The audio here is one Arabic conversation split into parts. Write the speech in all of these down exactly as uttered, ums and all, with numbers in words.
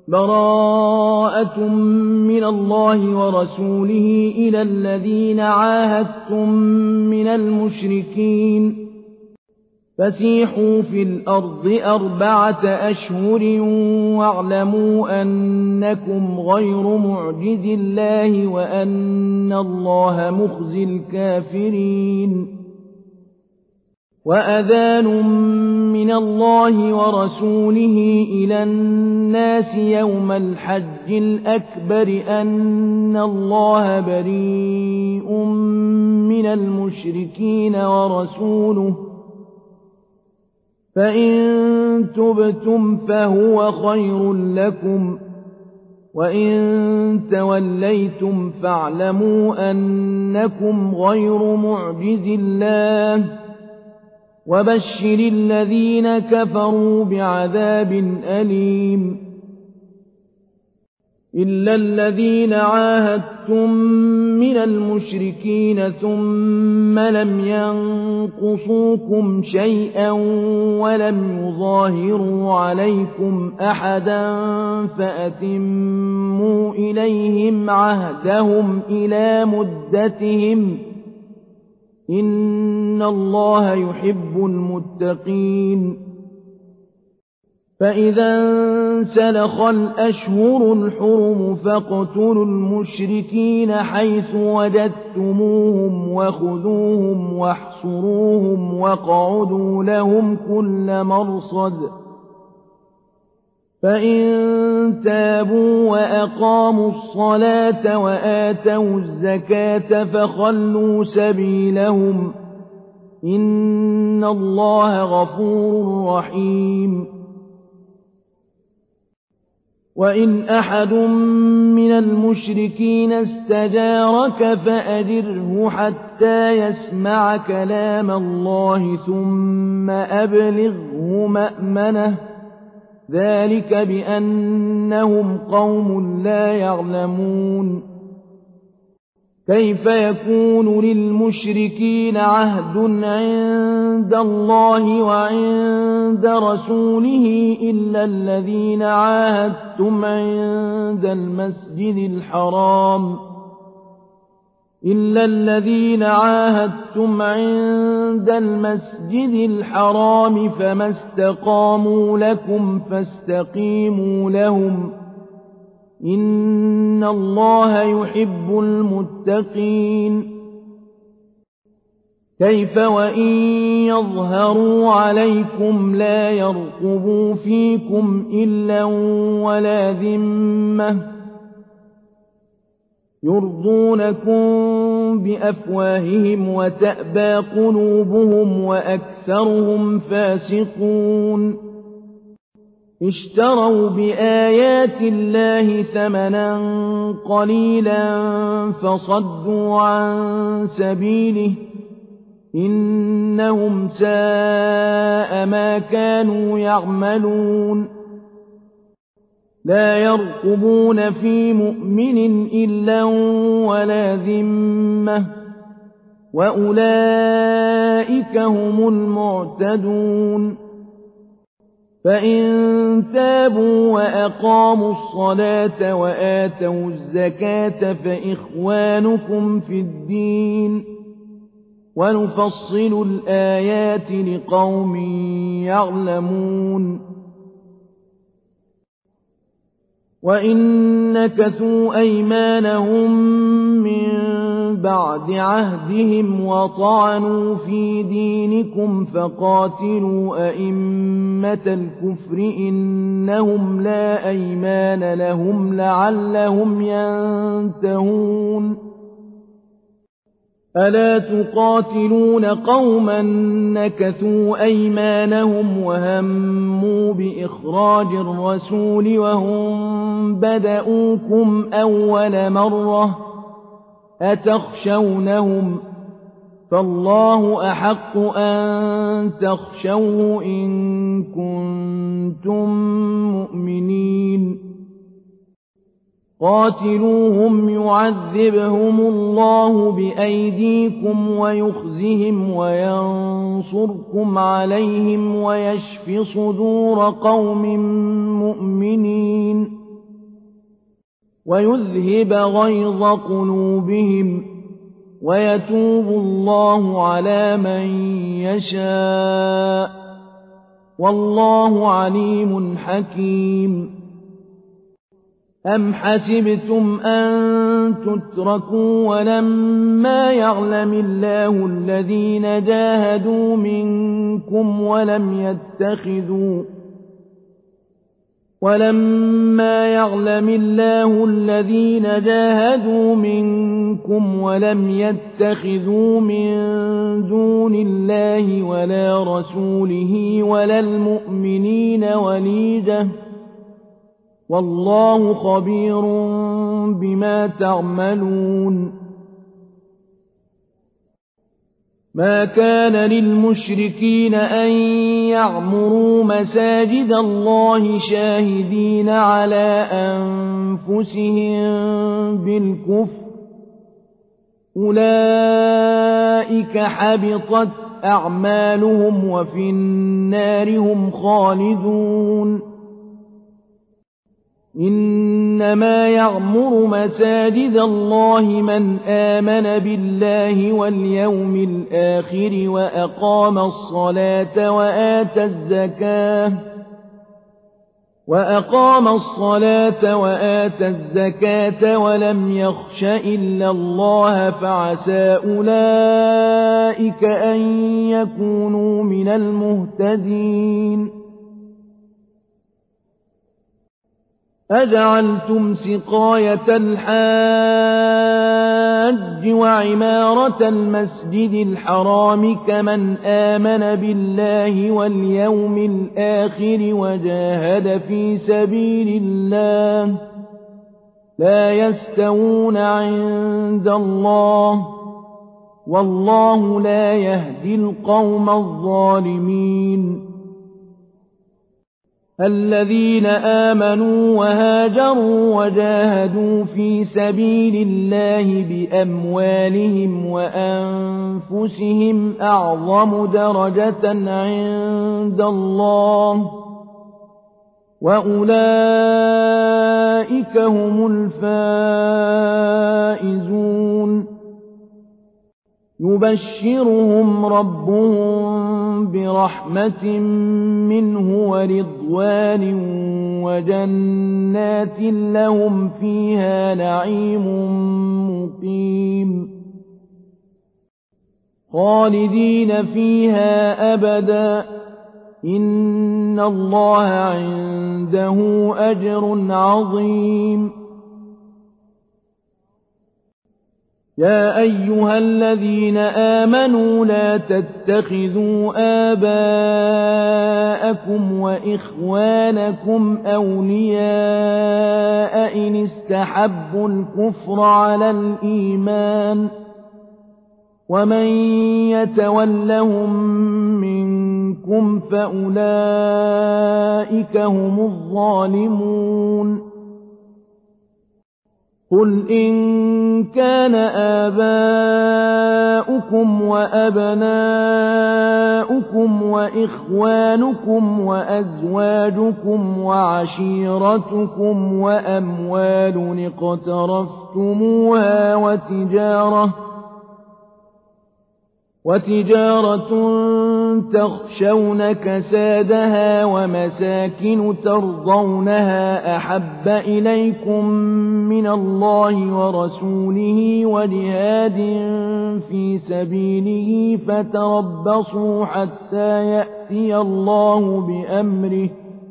براءة من الله ورسوله إلى الذين عاهدتم من المشركين فسيحوا في الأرض أربعة أشهر واعلموا أنكم غير معجز الله وأن الله مخزي الكافرين وأذان من الله ورسوله إلى الناس يوم الحج الأكبر أن الله بريء من المشركين ورسوله فإن تبتم فهو خير لكم وإن توليتم فاعلموا أنكم غير معجز الله وبشر الذين كفروا بعذاب أليم إلا الذين عاهدتم من المشركين ثم لم ينقصوكم شيئا ولم يظاهروا عليكم أحدا فأتموا إليهم عهدهم إلى مدتهم إن الله يحب المتقين فإذا انسلخ الأشهر الحرم فاقتلوا المشركين حيث وجدتموهم وخذوهم واحصروهم واقعدوا لهم كل مرصد فإن تابوا وأقاموا الصلاة وآتوا الزكاة فخلوا سبيلهم إن الله غفور رحيم وإن أحد من المشركين استجارك فأجره حتى يسمع كلام الله ثم أبلغه مأمنه ذلك بأنهم قوم لا يعلمون كيف يكون للمشركين عهد عند الله وعند رسوله إلا الذين عاهدتم عند المسجد الحرام إلا الذين عاهدتم عند المسجد الحرام فما استقاموا لكم فاستقيموا لهم إن الله يحب المتقين كيف وإن يظهروا عليكم لا يرقبوا فيكم إلا ولا ذمة يرضونكم بأفواههم وتأبى قلوبهم وأكثرهم فاسقون اشتروا بآيات الله ثمنا قليلا فصدوا عن سبيله إنهم ساء ما كانوا يعملون لا يرقبون في مؤمن إلا ولا ذمة وأولئك هم المعتدون فإن تابوا وأقاموا الصلاة وآتوا الزكاة فإخوانكم في الدين ونفصل الآيات لقوم يعلمون وإن نكثوا أيمانهم من بعد عهدهم وطعنوا في دينكم فقاتلوا أئمة الكفر إنهم لا أيمان لهم لعلهم ينتهون ألا تقاتلون قوما نكثوا أيمانهم وهموا بإخراج الرسول وهم بدؤوكم أول مرة أتخشونهم فالله أحق أن تخشوه إن كنتم مؤمنين قاتلوهم يعذبهم الله بأيديكم ويخزهم وينصركم عليهم ويشف صدور قوم مؤمنين ويذهب غيظ قلوبهم ويتوب الله على من يشاء والله عليم حكيم. أم حسبتم أن تتركوا ولما يعلم الله الذين جاهدوا منكم ولم يتخذوا ولما يعلم الله الذين جاهدوا منكم ولم يتخذوا من دون الله ولا رسوله ولا المؤمنين وليجة والله خبير بما تعملون. ما كان للمشركين أن يعمروا مساجد الله شاهدين على أنفسهم بالكفر أولئك حبطت أعمالهم وفي النار هم خالدون. إنما يعمر مساجد الله من آمن بالله واليوم الآخر وأقام الصلاة وآتى الزكاة وأقام الصلاة وآتى الزكاة ولم يخش إلا الله فعسى أولئك أن يكونوا من المهتدين. أجعلتم سقاية الحاج وعمارة المسجد الحرام كمن آمن بالله واليوم الآخر وجاهد في سبيل الله لا يستوون عند الله والله لا يهدي القوم الظالمين. الذين آمنوا وهاجروا وجاهدوا في سبيل الله بأموالهم وأنفسهم أعظم درجة عند الله وأولئك هم الفائزون. يبشرهم ربهم برحمة منه ورضوان وجنات لهم فيها نعيم مقيم خالدين فيها أبدا إن الله عنده أجر عظيم. يا أيها الذين آمنوا لا تتخذوا آباءكم وإخوانكم أولياء إن استحبوا الكفر على الإيمان ومن يتولهم منكم فأولئك هم الظالمون. قل إن كان آباؤكم وأبناؤكم وإخوانكم وأزواجكم وعشيرتكم وأموال اقترفتموها وتجارة وتجارة تخشون كسادها ومساكن ترضونها أحب إليكم من الله ورسوله وجهاد في سبيله فتربصوا حتى يأتي الله بأمره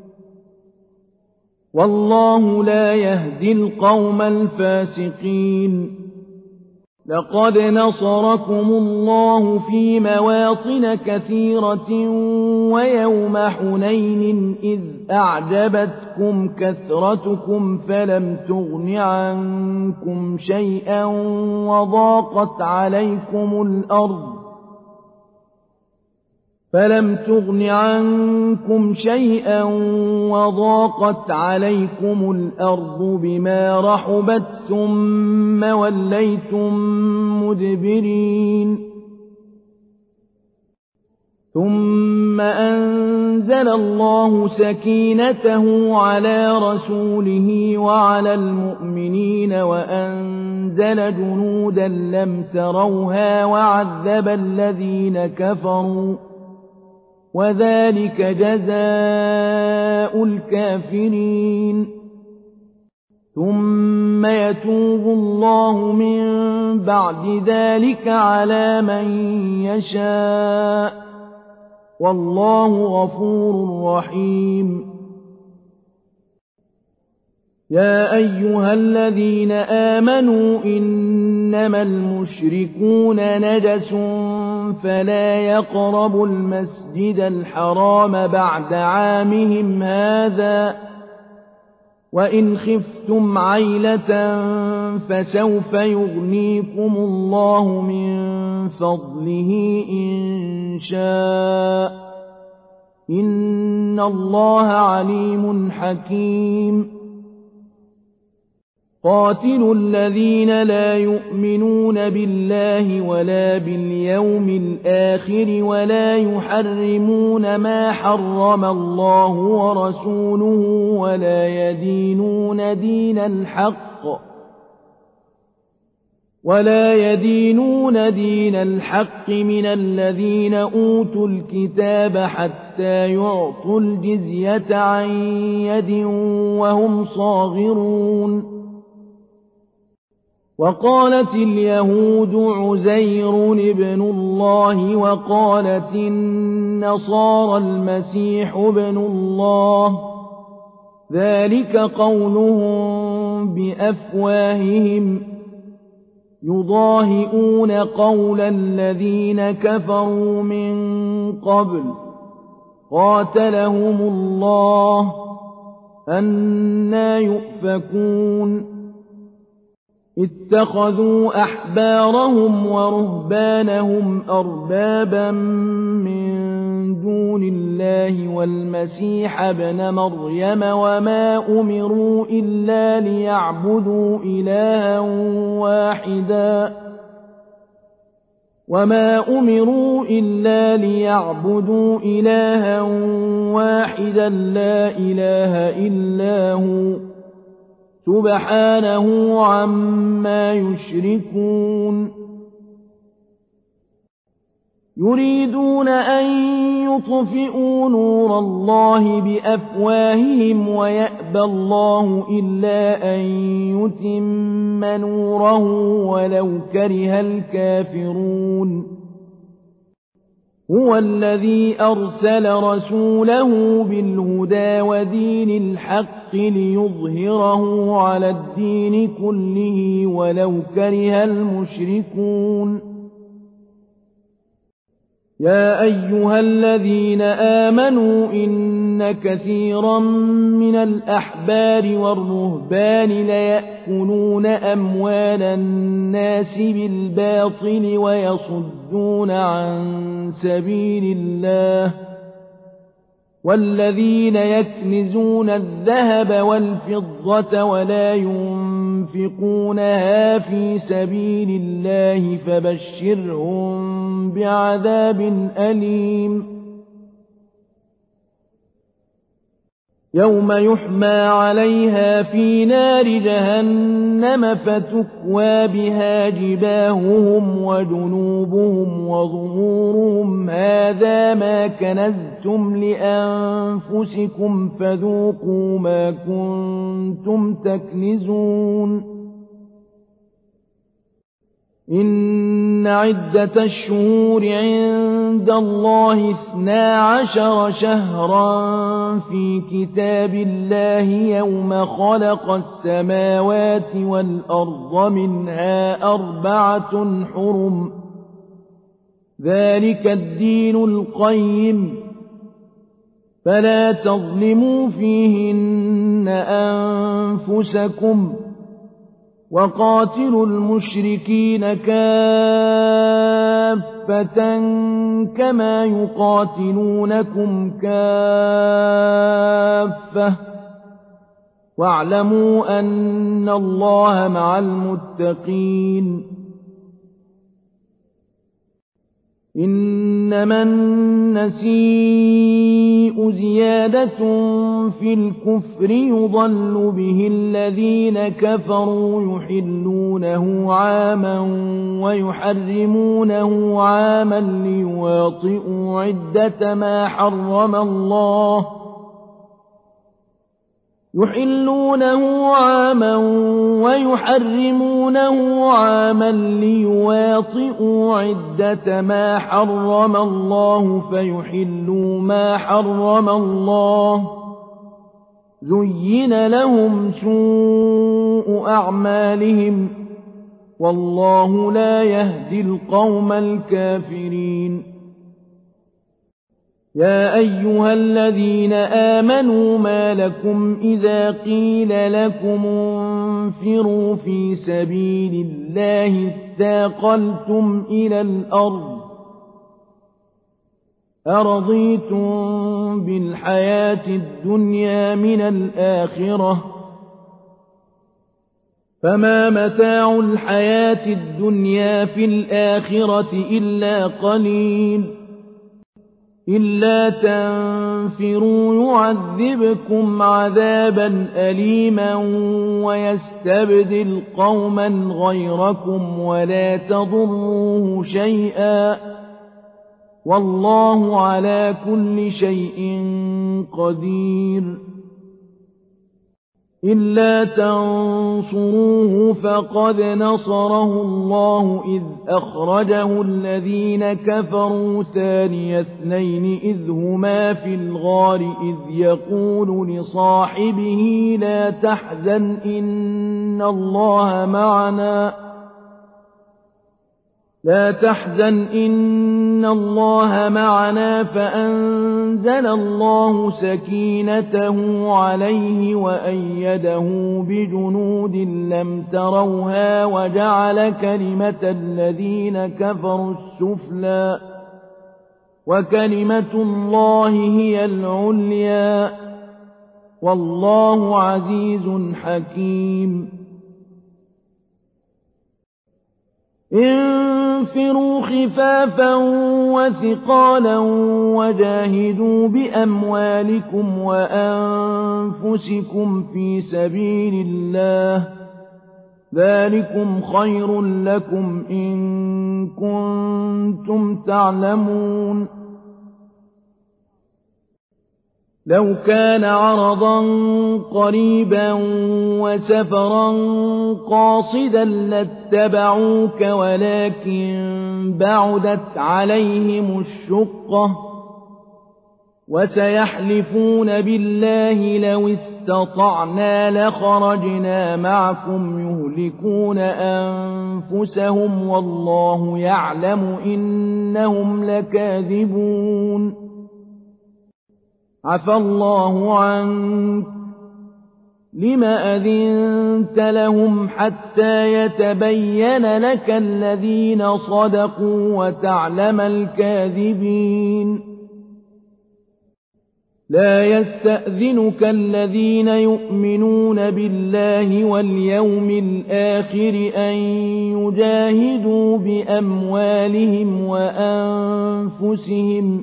والله لا يهدي القوم الفاسقين. لقد نصركم الله في مواطن كثيرة ويوم حنين إذ أعجبتكم كثرتكم فلم تغن عنكم شيئا وضاقت عليكم الأرض فلم تغن عنكم شيئا وضاقت عليكم الأرض بما رحبت ثم وليتم مدبرين. ثم أنزل الله سكينته على رسوله وعلى المؤمنين وأنزل جنودا لم تروها وعذب الذين كفروا وذلك جزاء الكافرين ثم يتوب الله من بعد ذلك على من يشاء والله غفور رحيم يا أيها الذين آمنوا إنما المشركون نجس فلا يقربوا المسجد الحرام بعد عامهم هذا وإن خفتم عيلة فسوف يغنيكم الله من فضله إن شاء إن الله عليم حكيم قاتلوا الذين لا يؤمنون بالله ولا باليوم الآخر ولا يحرمون ما حرم الله ورسوله ولا يدينون دين الحق ولا يدينون دين الحق من الذين أوتوا الكتاب حتى يعطوا الجزية عن يد وهم صاغرون وقالت اليهود عزير ابن الله وقالت النصارى المسيح ابن الله ذلك قولهم بأفواههم يضاهئون قول الذين كفروا من قبل قاتلهم الله أنى يؤفكون اتخذوا أحبارهم ورهبانهم أربابا من دون الله والمسيح ابن مريم وما أمروا إلا ليعبدوا إلها واحدا وما أمروا إلا ليعبدوا إلها واحدا لا إله إلا هو سبحانه عما يشركون يريدون أن يطفئوا نور الله بأفواههم ويأبى الله إلا أن يتم نوره ولو كره الكافرون هو الذي أرسل رسوله بالهدى ودين الحق ليظهره على الدين كله ولو كره المشركون يا أيها الذين آمنوا إن كثيرا من الأحبار والرهبان ليأكلون أموال الناس بالباطل ويصدون عن سبيل الله والذين يكنزون الذهب والفضة ولا ينفقونها في سبيل الله فبشرهم بعذاب أليم يوم يحمى عليها في نار جهنم فتكوى بها جباههم وجنوبهم وظهورهم هذا ما كنزتم لأنفسكم فذوقوا ما كنتم تكنزون إن عدة الشهور عند الله اثنا عشر شهرا في كتاب الله يوم خلق السماوات والأرض منها أربعة حرم ذلك الدين القيم فلا تظلموا فيهن أنفسكم وقاتلوا المشركين كافة كما يقاتلونكم كافة واعلموا أن الله مع المتقين إنما النسيء زيادة في الكفر يضل به الذين كفروا يحلونه عاما ويحرمونه عاما ليواطئوا عدة ما حرم الله يحلونه عاما ويحرمونه عاما ليواطئوا عدة ما حرم الله فيحلوا ما حرم الله زين لهم سوء أعمالهم والله لا يهدي القوم الكافرين يا أيها الذين آمنوا ما لكم إذا قيل لكم انفروا في سبيل الله اثاقلتم إلى الأرض أرضيتم بالحياة الدنيا من الآخرة فما متاع الحياة الدنيا في الآخرة إلا قليل إلا تنفروا يعذبكم عذابا أليما ويستبدل قوما غيركم ولا تضروه شيئا والله على كل شيء قدير إلا تنصروه فقد نصره الله إذ أخرجه الذين كفروا ثاني اثنين إذ هما في الغار إذ يقول لصاحبه لا تحزن إن الله معنا لا تحزن إن الله معنا فأنزل الله سكينته عليه وأيده بجنود لم تروها وجعل كلمة الذين كفروا السفلى وكلمة الله هي العليا والله عزيز حكيم انفروا خفافا وثقالا وجاهدوا بأموالكم وأنفسكم في سبيل الله ذلكم خير لكم إن كنتم تعلمون لو كان عرضا قريبا وسفرا قاصدا لاتبعوك ولكن بعدت عليهم الشقة وسيحلفون بالله لو استطعنا لخرجنا معكم يهلكون أنفسهم والله يعلم إنهم لكاذبون عفى الله عنك لم أذنت لهم حتى يتبين لك الذين صدقوا وتعلم الكاذبين لا يستأذنك الذين يؤمنون بالله واليوم الآخر أن يجاهدوا بأموالهم وأنفسهم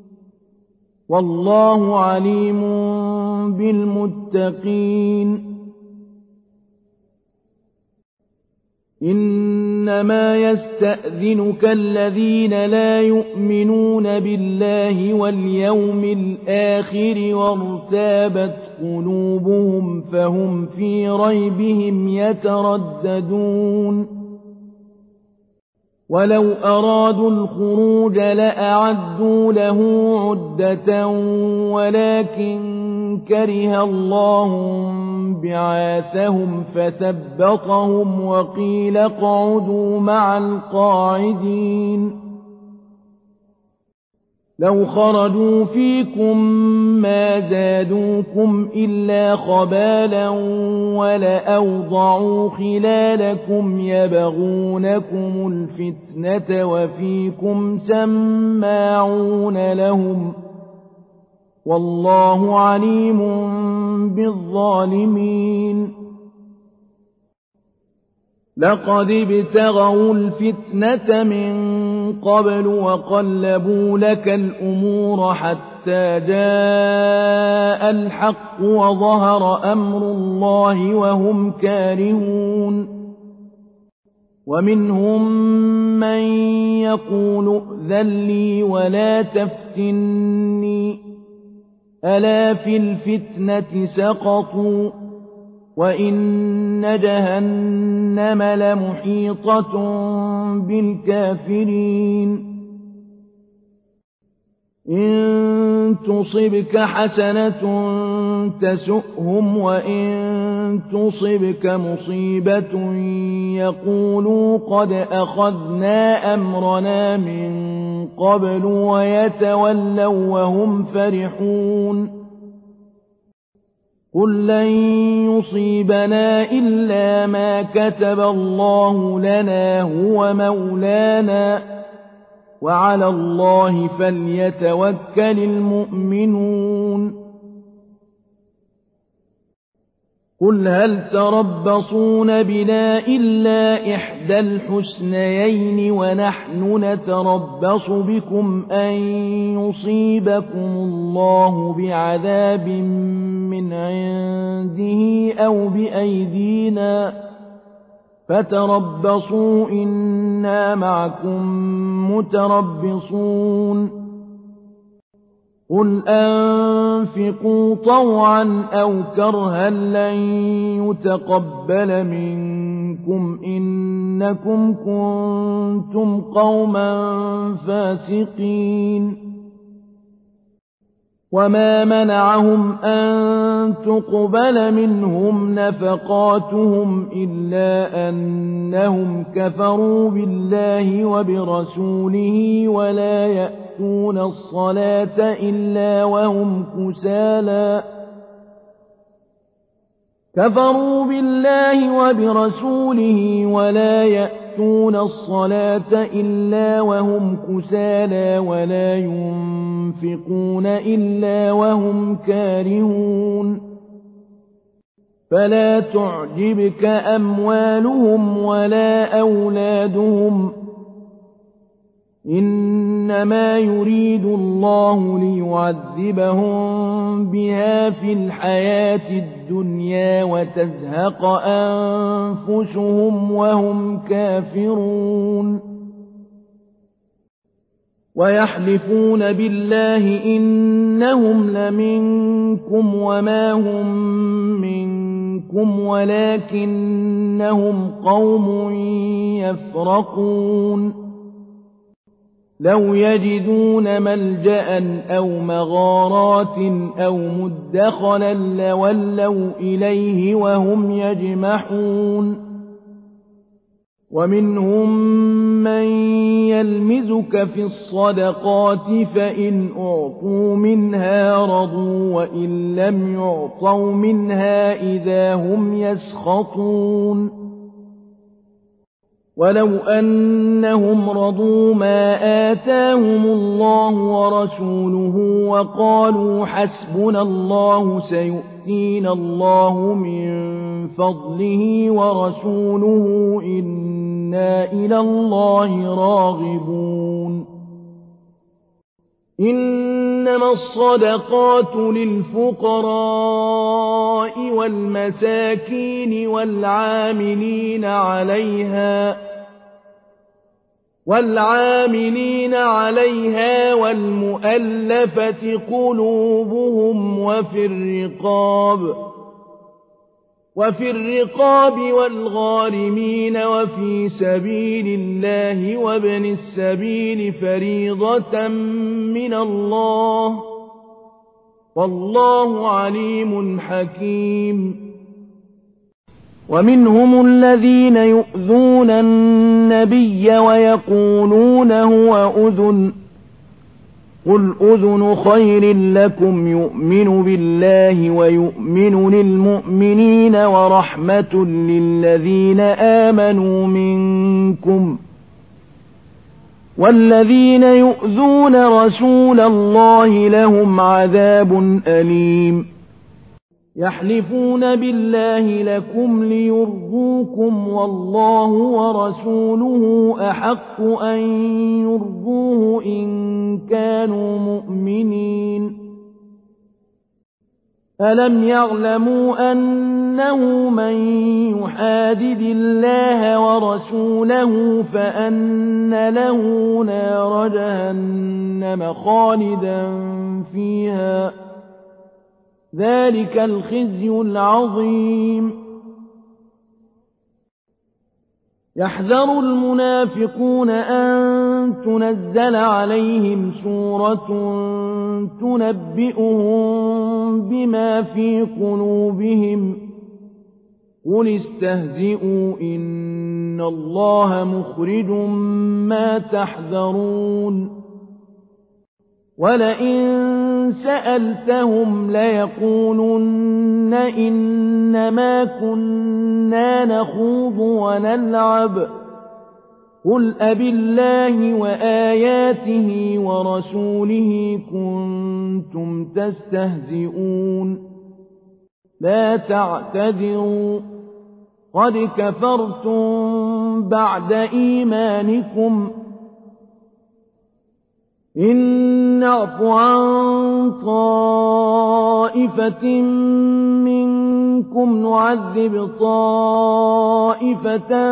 والله عليم بالمتقين إنما يستأذنك الذين لا يؤمنون بالله واليوم الآخر وارتابت قلوبهم فهم في ريبهم يترددون ولو أرادوا الخروج لأعدوا له عدة ولكن كره الله بعاثهم فثبطهم وقيل اقعدوا مع القاعدين لو خرجوا فيكم ما زادوكم إلا خبالا ولأوضعوا خلالكم يبغونكم الفتنة وفيكم سماعون لهم والله عليم بالظالمين لقد ابتغوا الفتنة من قبل وقلبوا لك الأمور حتى جاء الحق وظهر أمر الله وهم كارهون ومنهم من يقول ائذن لي ولا تفتني ألا في الفتنة سقطوا وإن جهنم لمحيطة بالكافرين إن تصبك حسنة تسؤهم وإن تصبك مصيبة يقولوا قد أخذنا أمرنا من قبل ويتولوا وهم فرحون قل لن يصيبنا إلا ما كتب الله لنا هو مولانا وعلى الله فليتوكل المؤمنون قل هل تربصون بنا إلا إحدى الحسنيين ونحن نتربص بكم أن يصيبكم الله بعذاب من عنده أو بأيدينا فتربصوا إنا معكم متربصون قل أنفقوا طوعا أو كرها لن يتقبل منكم إنكم كنتم قوما فاسقين وما منعهم أن تقبل منهم نفقاتهم إلا أنهم كفروا بالله وبرسوله ولا يأتون الصلاة إلا وهم كسالى كفروا بالله وبرسوله ولا يأتون الصلاة إلا وهم كسالى ولا ينفقون إلا وهم كارهون فلا تعجبك أموالهم ولا أولادهم إنما يريد الله ليعذبهم بها في الحياة الدنيا وتزهق أنفسهم وهم كافرون ويحلفون بالله إنهم لمنكم وما هم منكم ولكنهم قوم يفرقون لو يجدون ملجأ أو مغارات أو مدخلا لولوا إليه وهم يجمحون ومنهم من يلمزك في الصدقات فإن أعطوا منها رضوا وإن لم يعطوا منها إذا هم يسخطون ولو أنهم رضوا ما آتاهم الله ورسوله وقالوا حسبنا الله سيؤتينا الله من فضله ورسوله إنا إلى الله راغبون إنما الصدقات للفقراء والمساكين والعاملين عليها والعاملين عليها والمؤلفة قلوبهم وفي الرقاب وفي الرقاب والغارمين وفي سبيل الله وابن السبيل فريضة من الله والله عليم حكيم ومنهم الذين يؤذون النبي ويقولون هو أذن قل أذن خير لكم يؤمن بالله ويؤمن للمؤمنين ورحمة للذين آمنوا منكم والذين يؤذون رسول الله لهم عذاب أليم يحلفون بالله لكم ليرضوكم والله ورسوله أحق أن يرضوه إن كانوا مؤمنين ألم يعلموا أنه من يحادد الله ورسوله فأن له نار جهنم خالدا فيها ذلك الخزي العظيم يحذر المنافقون أن تنزل عليهم سورة تنبئهم بما في قلوبهم قل استهزئوا إن الله مخرج ما تحذرون ولئن سألتهم ليقولن إنما كنا نخوض ونلعب قل أبالله وآياته ورسوله كنتم تستهزئون لا تعتذروا قد كفرتم بعد إيمانكم إن نعف عن طائفة منكم نعذب طائفة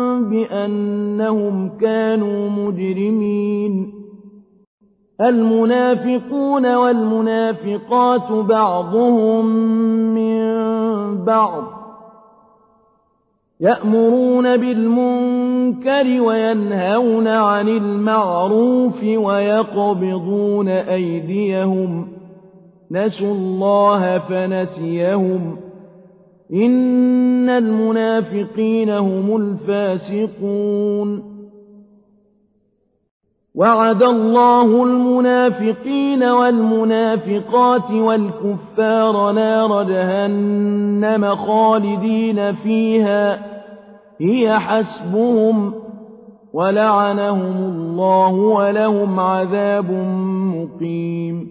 بأنهم كانوا مجرمين المنافقون والمنافقات بعضهم من بعض يأمرون بالمنكر وينهون عن المعروف ويقبضون أيديهم نسوا الله فنسيهم إن المنافقين هم الفاسقون وعد الله المنافقين والمنافقات والكفار نار جهنم خالدين فيها هي حسبهم ولعنهم الله ولهم عذاب مقيم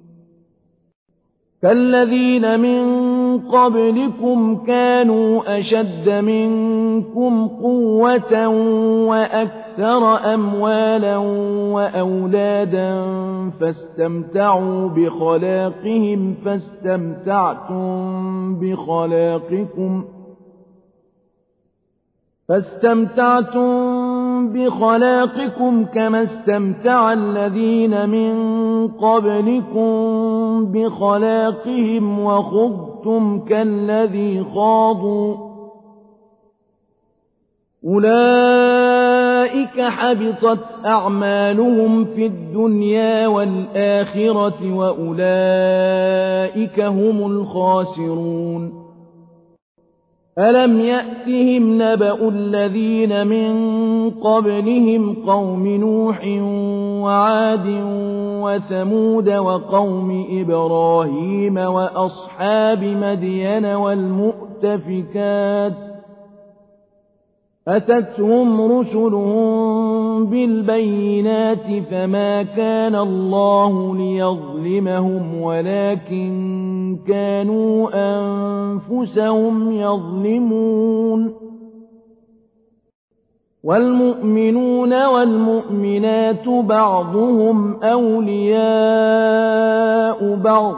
كالذين من قبلكم كانوا أشد منكم قوة وأكثر أموالا وأولادا فاستمتعوا بخلاقهم فاستمتعتم بخلاقكم فاستمتعتم بخلاقكم كما استمتع الذين من قبلكم بخلاقهم وخضتم كالذي خاضوا أولئك حبطت أعمالهم في الدنيا والآخرة وأولئك هم الخاسرون ألم يأتهم نبأ الذين من قبلهم قوم نوح وعاد وثمود وقوم إبراهيم وأصحاب مدين والمؤتفكات أتتهم رسلهم بالبينات فما كان الله ليظلمهم ولكن كانوا أنفسهم يظلمون والمؤمنون والمؤمنات بعضهم أولياء بعض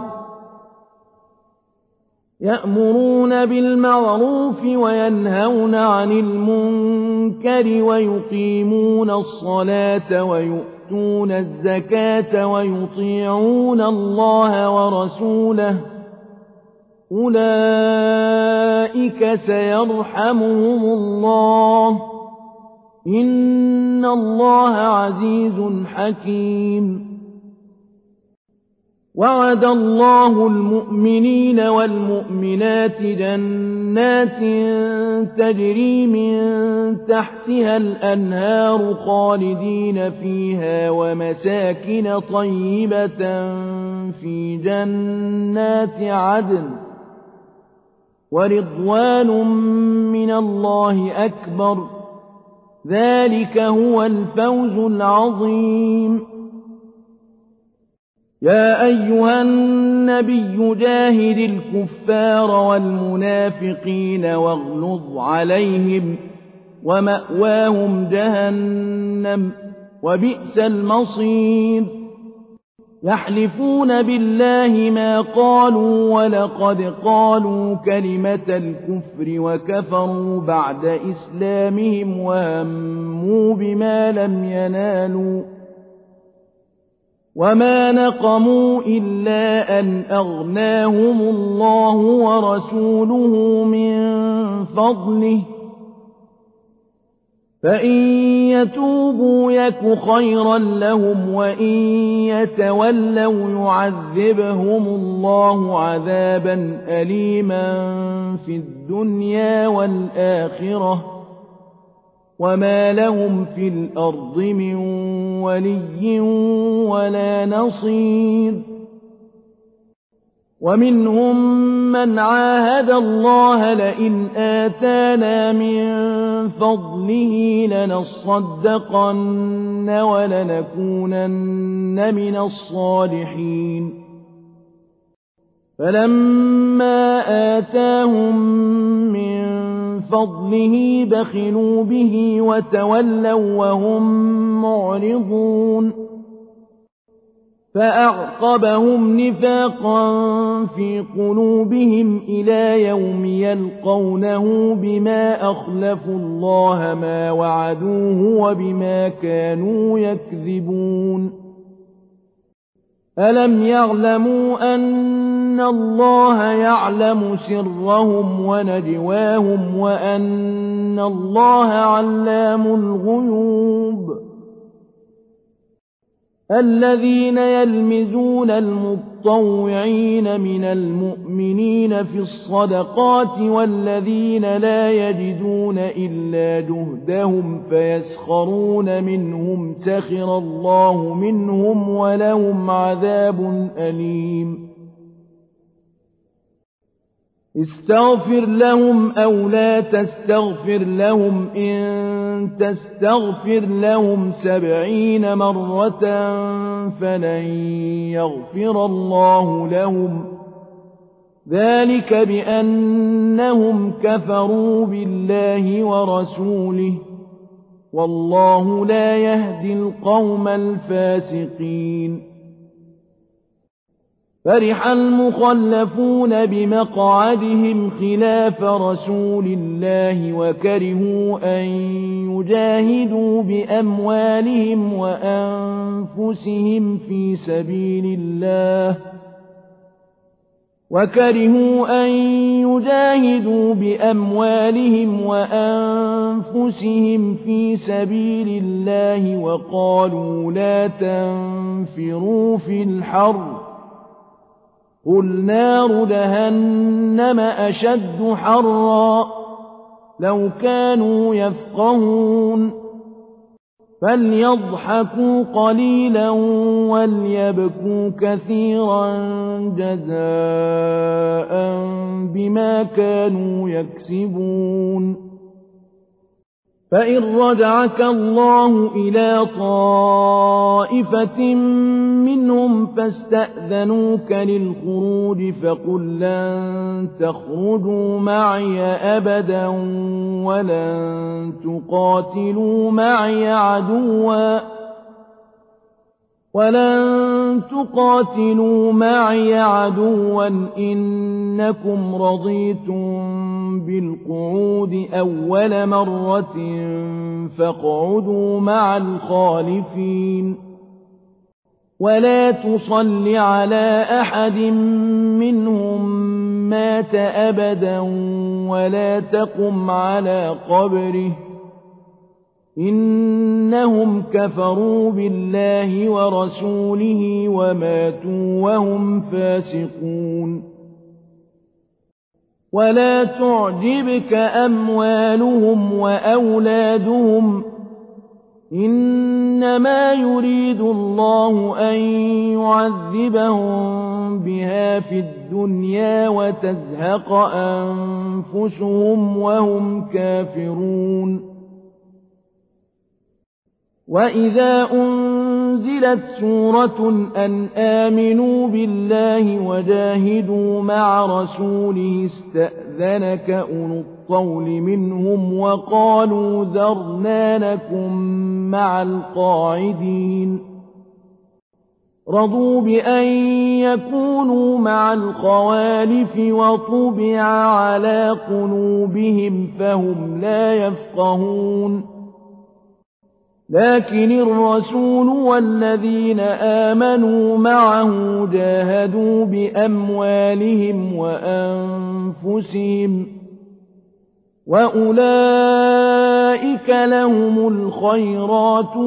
يأمرون بالمعروف وينهون عن المنكر ويقيمون الصلاة ويؤتون الزكاة ويطيعون الله ورسوله أولئك سيرحمهم الله إن الله عزيز حكيم وعد الله المؤمنين والمؤمنات جنات تجري من تحتها الأنهار خالدين فيها ومساكن طيبة في جنات عدن ورضوان من الله أكبر ذلك هو الفوز العظيم يا أيها النبي جاهد الكفار والمنافقين واغلظ عليهم ومأواهم جهنم وبئس المصير يحلفون بالله ما قالوا ولقد قالوا كلمة الكفر وكفروا بعد إسلامهم وهموا بما لم ينالوا وما نقموا إلا أن أغناهم الله ورسوله من فضله فإن يتوبوا يك خيرا لهم وإن يتولوا يعذبهم الله عذابا أليما في الدنيا والآخرة وما لهم في الأرض من ولي ولا نصير ومنهم من عاهد الله لئن آتانا من فضله لنصدقن ولنكونن من الصالحين فلما آتاهم من فضله بخلوا به وتولوا وهم معرضون فأعقبهم نفاقا في قلوبهم إلى يوم يلقونه بما أخلفوا الله ما وعدوه وبما كانوا يكذبون ألم يعلموا أن الله يعلم سرهم ونجواهم وأن الله علام الغيوب الذين يلمزون المطوعين من المؤمنين في الصدقات والذين لا يجدون إلا جهدهم فيسخرون منهم سخر الله منهم ولهم عذاب أليم استغفر لهم أو لا تستغفر لهم إن تستغفر لهم سبعين مرة فلن يغفر الله لهم ذلك بأنهم كفروا بالله ورسوله والله لا يهدي القوم الفاسقين فرح المخلفون بمقعدهم خلاف رسول الله وكرهوا أن يجاهدوا بأموالهم وأنفسهم في سبيل الله وكرهوا أن يجاهدوا بأموالهم وأنفسهم في سبيل الله وقالوا لا تنفروا في الحر قل نار جهنم أشد حرا لو كانوا يفقهون فليضحكوا قليلا وليبكوا كثيرا جزاء بما كانوا يكسبون فإن رجعك الله إلى طائفة منهم فاستأذنوك للخروج فقل لن تخرجوا معي أبدا ولن تقاتلوا معي عدوا ولن تقاتلوا معي عدوا إنكم رضيتم بالقعود أول مرة فاقعدوا مع الخالفين ولا تصل على أحد منهم مات أبدا ولا تقم على قبره إنهم كفروا بالله ورسوله وماتوا وهم فاسقون ولا تعجبك أموالهم وأولادهم إنما يريد الله أن يعذبهم بها في الدنيا وتزهق أنفسهم وهم كافرون وَإِذَا أُنزِلَتْ سُورَةٌ أَنْ آمِنُوا بِاللَّهِ وَجَاهِدُوا مَعَ رَسُولِهِ اسْتَأْذَنَكَ أُولُو الطَّوْلِ مِنْهُمْ وَقَالُوا ذَرْنَا نَكُن مَّعَ الْقَاعِدِينَ رَضُوا بِأَن يَكُونُوا مَعَ الْخَوَالِفِ وَطُبِعَ عَلَىٰ قُلُوبِهِمْ فَهُمْ لَا يَفْقَهُونَ لكن الرسول والذين آمنوا معه جاهدوا بأموالهم وأنفسهم وأولئك لهم الخيرات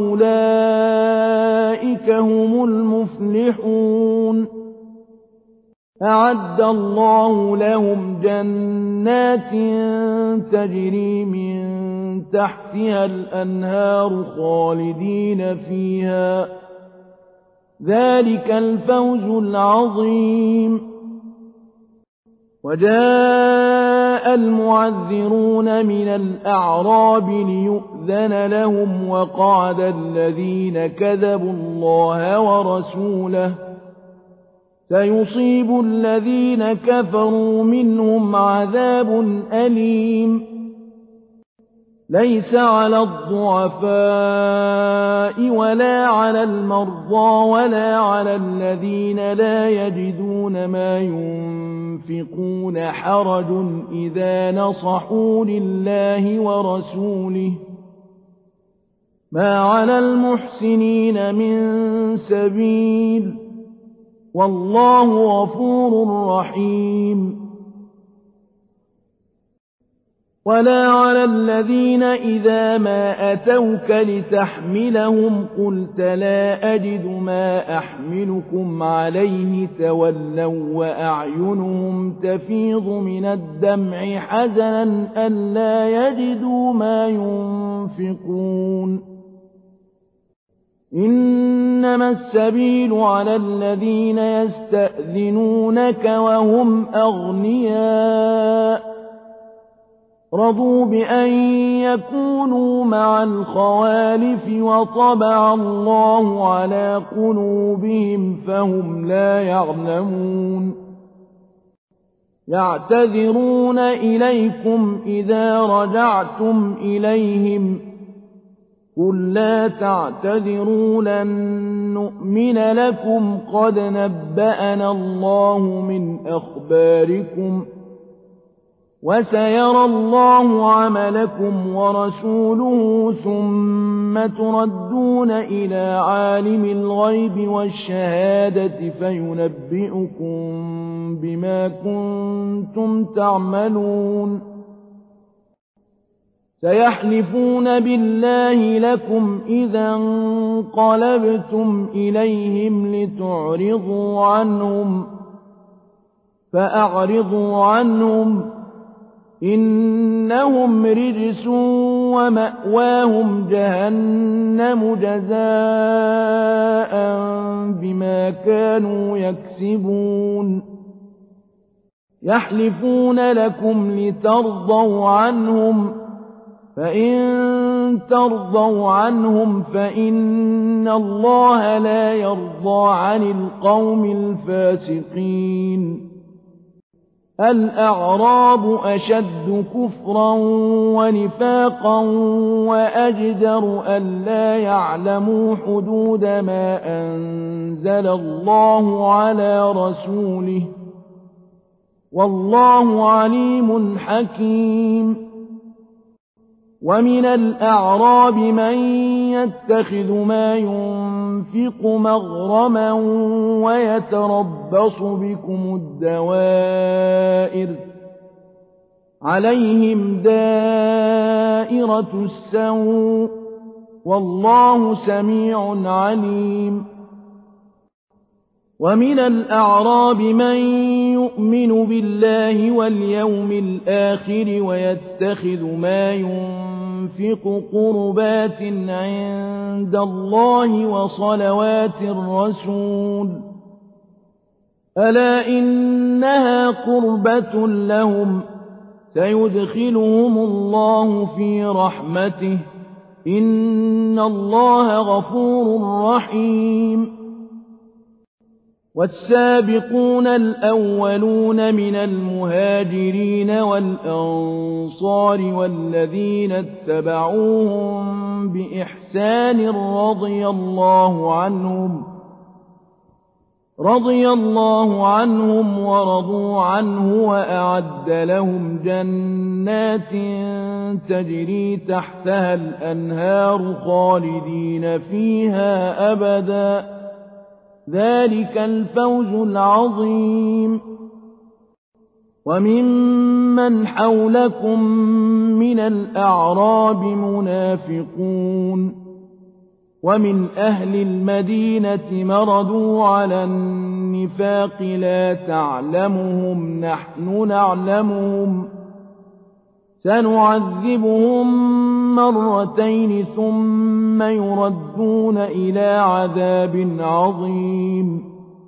وأولئك هم المفلحون أعد الله لهم جنات تجري من تحتها الأنهار خالدين فيها ذلك الفوز العظيم وجاء المعذرون من الأعراب ليؤذن لهم وقعد الذين كذبوا الله ورسوله سيصيب الذين كفروا منهم عذاب أليم ليس على الضعفاء ولا على المرضى ولا على الذين لا يجدون ما ينفقون حرج إذا نصحوا لله ورسوله ما على المحسنين من سبيل والله غفور رحيم ولا على الذين إذا ما أتوك لتحملهم قلت لا أجد ما أحملكم عليه تولوا وأعينهم تفيض من الدمع حزنا ألا يجدوا ما ينفقون إنما السبيل على الذين يستأذنونك وهم أغنياء رضوا بأن يكونوا مع الخوالف وطبع الله على قلوبهم فهم لا يعلمون يعتذرون إليكم إذا رجعتم إليهم قل لا تعتذروا لن نؤمن لكم قد نبأنا الله من أخباركم وسيرى الله عملكم ورسوله ثم تردون إلى عالم الغيب والشهادة فينبئكم بما كنتم تعملون سيحلفون بالله لكم إذا انقلبتم إليهم لتعرضوا عنهم فأعرضوا عنهم إنهم رجس ومأواهم جهنم جزاء بما كانوا يكسبون يحلفون لكم لترضوا عنهم فإن ترضوا عنهم فإن الله لا يرضى عن القوم الفاسقين الأعراب أشد كفرا ونفاقا وأجدر ألا يعلموا حدود ما أنزل الله على رسوله والله عليم حكيم ومن الأعراب من يتخذ ما ينفق مغرما ويتربص بكم الدوائر عليهم دائرة السوء والله سميع عليم ومن الأعراب من يؤمن بالله واليوم الآخر ويتخذ ما ينفق قربات عند الله وصلوات الرسول ألا إنها قربة لهم سيدخلهم الله في رحمته إن الله غفور رحيم والسابقون الأولون من المهاجرين والأنصار والذين اتبعوهم بإحسان رضي الله عنهم رضي الله عنهم ورضوا عنه وأعد لهم جنات تجري تحتها الأنهار خالدين فيها أبدا ذلك الفوز العظيم وممن حولكم من الأعراب منافقون ومن أهل المدينة مردوا على النفاق لا تعلمهم نحن نعلمهم سنعذبهم مرتين ثم يردون إلى عذاب عظيم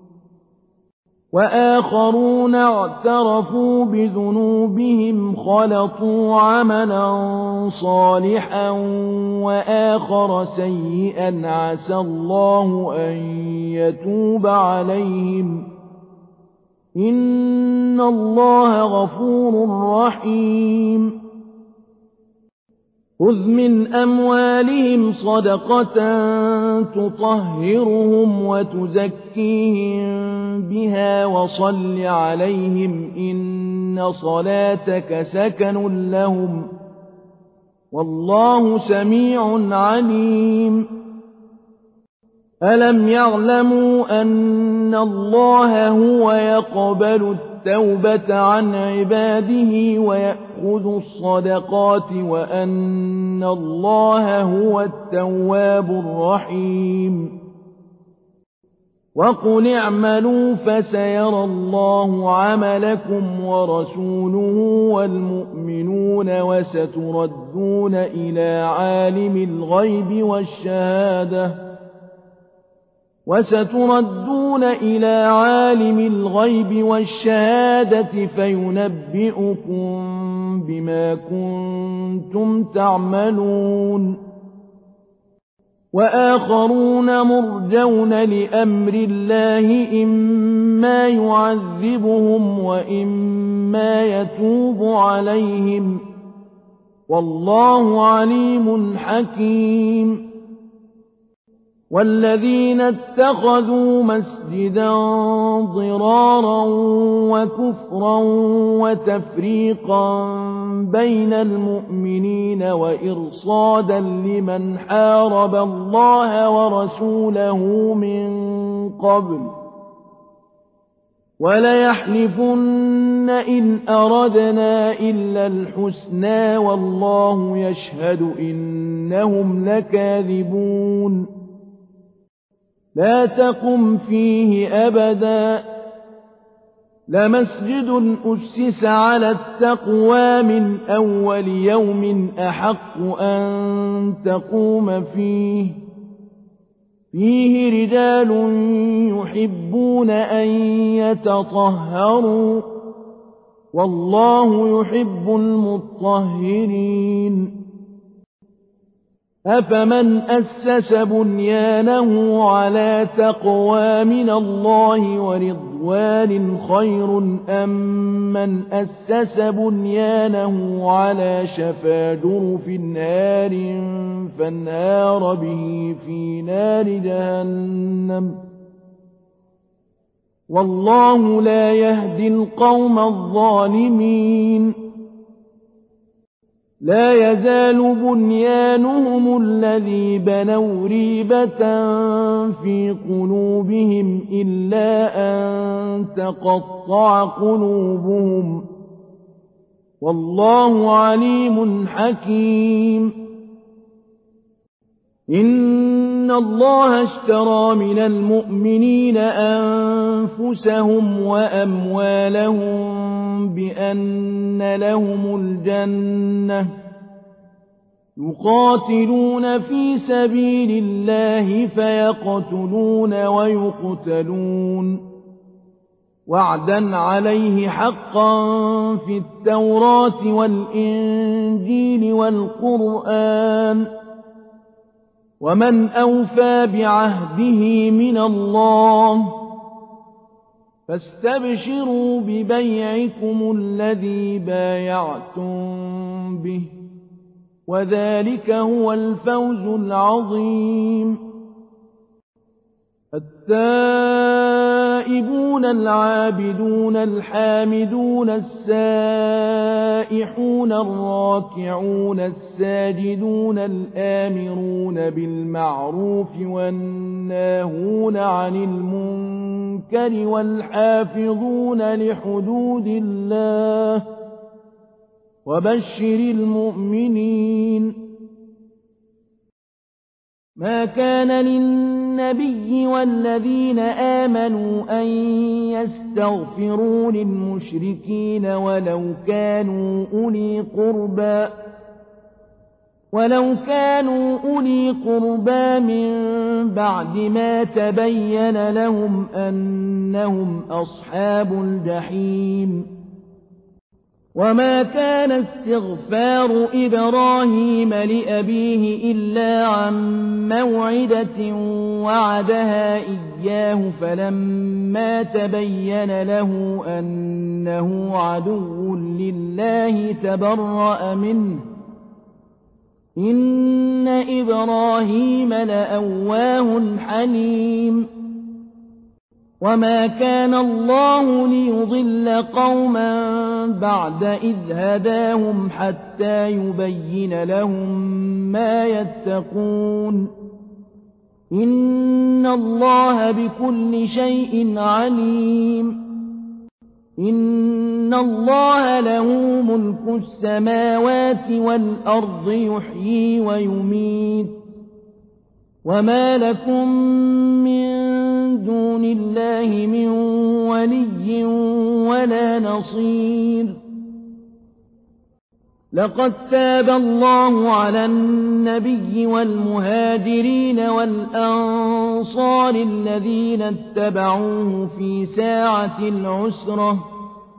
وآخرون اعترفوا بذنوبهم خلطوا عملا صالحا وآخر سيئا عسى الله أن يتوب عليهم إن الله غفور رحيم خذ من أموالهم صدقة تطهرهم وتزكيهم بها وصل عليهم إن صلاتك سكن لهم والله سميع عليم ألم يعلموا أن الله هو يقبل التوبة عن عباده ويأخذ الصدقات وأن الله هو التواب الرحيم وقل اعملوا فسيرى الله عملكم ورسوله والمؤمنون وستردون إلى عالم الغيب والشهادة وستردون إلى عالم الغيب والشهادة فينبئكم بما كنتم تعملون وآخرون مرجون لأمر الله إما يعذبهم وإما يتوب عليهم والله عليم حكيم والذين اتخذوا مسجدا ضرارا وكفرا وتفريقا بين المؤمنين وإرصادا لمن حارب الله ورسوله من قبل وليحلفن إن أردنا إلا الحسنى والله يشهد إنهم لكاذبون لا تقم فيه أبدا لمسجد أسس على التقوى من أول يوم أحق أن تقوم فيه فيه رجال يحبون أن يتطهروا والله يحب المطهرين أفمن أسس بنيانه على تقوى من الله ورضوان خير أم من أسس بنيانه على شفا جرف نار فانهار به في نار جهنم والله لا يهدي القوم الظالمين لا يزال بنيانهم الذي بنوا ريبة في قلوبهم إلا أن تقطع قلوبهم والله عليم حكيم إن الله اشترى من المؤمنين أنفسهم وأموالهم بأن لهم الجنة يقاتلون في سبيل الله فيقتلون ويقتلون وعدا عليه حقا في التوراة والإنجيل والقرآن ومن أوفى بعهده من الله فاستبشروا ببيعكم الذي بايعتم به وذلك هو الفوز العظيم. التائبون العابدون الحامدون السائحون الراكعون الساجدون الآمرون بالمعروف والناهون عن المنكر والحافظون لحدود الله وبشر المؤمنين. ما كان للنبي والذين آمنوا أن يستغفروا للمشركين ولو كانوا أولي قربى ولو كانوا أولي قربى من بعد ما تبين لهم أنهم أصحاب الجحيم. وما كان استغفار إبراهيم لأبيه إلا عن موعدة وعدها إياه فلما تبين له أنه عدو لله تبرأ منه إن إبراهيم لأواه حليم. وما كان الله ليضل قوما بعد إذ هداهم حتى يبين لهم ما يتقون إن الله بكل شيء عليم. إن الله له ملك السماوات والأرض يحيي ويميت وما لكم من دون الله من ولي ولا نصير. لقد تاب الله على النبي والمهاجرين والأنصار الذين اتبعوه في ساعة العسرة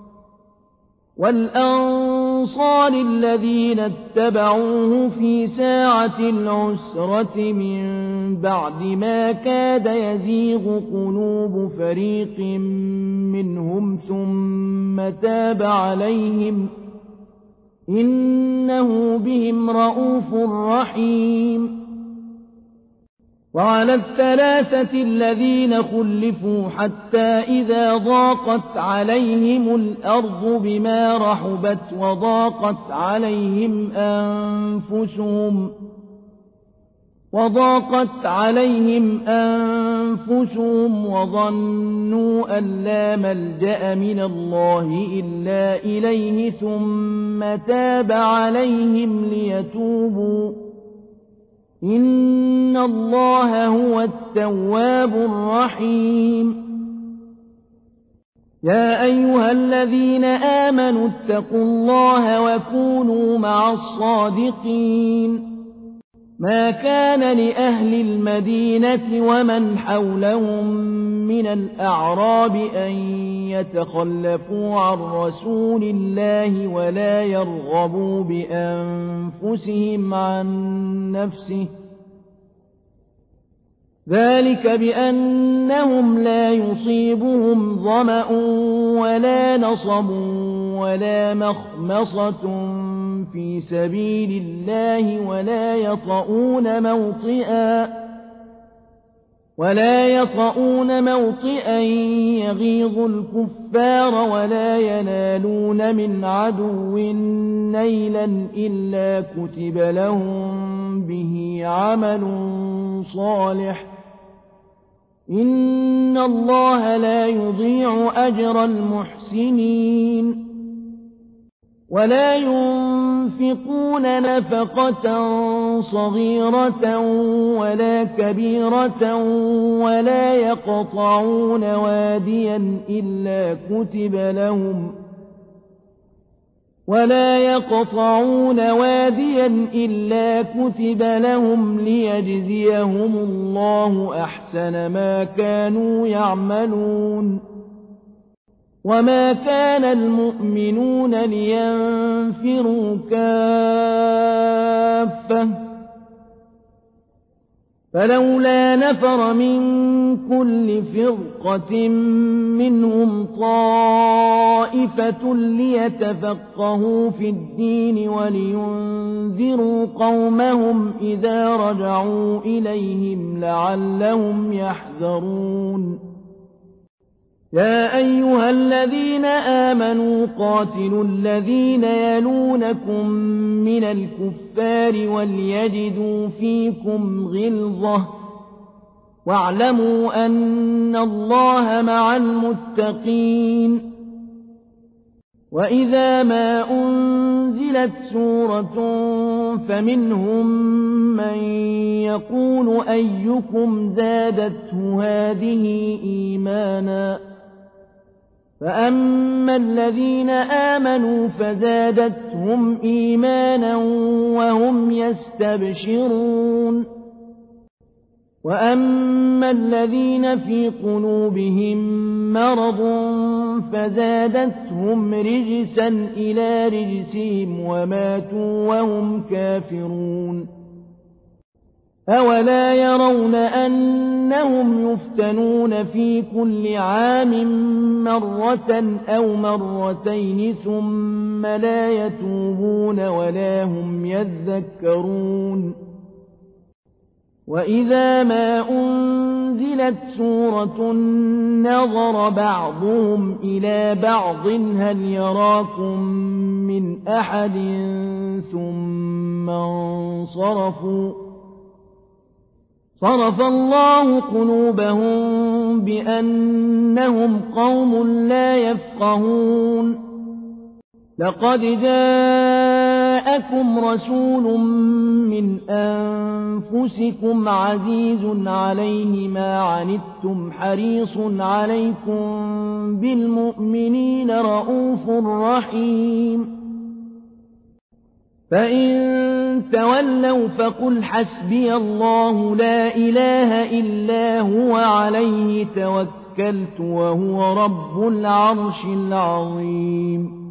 والأنصار الذين اتبعوه في ساعة العسرة من بعد ما كاد يزيغ قلوب فريق منهم ثم تاب عليهم إنه بهم رءوف رحيم. وعلى الثلاثة الذين خلفوا حتى إذا ضاقت عليهم الأرض بما رحبت وضاقت عليهم أنفسهم وضاقت عليهم أنفسهم وظنوا أن لا ملجأ من الله إلا إليه ثم تاب عليهم ليتوبوا إن الله هو التواب الرحيم. يا أيها الذين آمنوا اتقوا الله وكونوا مع الصادقين. ما كان لأهل المدينة ومن حولهم من الأعراب أن يتخلفوا عن رسول الله ولا يرغبوا بأنفسهم عن نفسه ذلك بأنهم لا يصيبهم ظمأ ولا نصب ولا مخمصة في سبيل الله ولا يطؤون موطئا ولا يطؤون موطئا يغيظ الكفار ولا ينالون من عدو نيلا إلا كتب لهم به عمل صالح إن الله لا يضيع أجر المحسنين. ولا ينفقون نفقة صغيرة ولا كبيرة ولا يقطعون واديا إلا كتب لهم ولا يقطعون واديا إلا كتب لهم ليجزيهم الله أحسن ما كانوا يعملون. وما كان المؤمنون لينفروا كافة فلولا نفر من كل فرقة منهم طائفة ليتفقهوا في الدين ولينذروا قومهم إذا رجعوا إليهم لعلهم يحذرون يا أيها الذين آمنوا قاتلوا الذين يلونكم من الكفار وليجدوا فيكم غلظة واعلموا أن الله مع المتقين وإذا ما أنزلت سورة فمنهم من يقول أيكم زادته هذه إيمانا فأما الذين آمنوا فزادتهم إيمانا وهم يستبشرون وأما الذين في قلوبهم مرض فزادتهم رجسا إلى رجسهم وماتوا وهم كافرون أولا يرون أنهم يفتنون في كل عام مرة أو مرتين ثم لا يتوبون ولا هم يذكرون وإذا ما أنزلت سورة نظر بعضهم إلى بعض هل يراكم من أحد ثم انصرفوا صرف الله قلوبهم بأنهم قوم لا يفقهون لقد جاءكم رسول من أنفسكم عزيز عليه ما عنتم حريص عليكم بالمؤمنين رءوف رحيم فإن تولوا فقل حسبي الله لا إله إلا هو عليه توكلت وهو رب العرش العظيم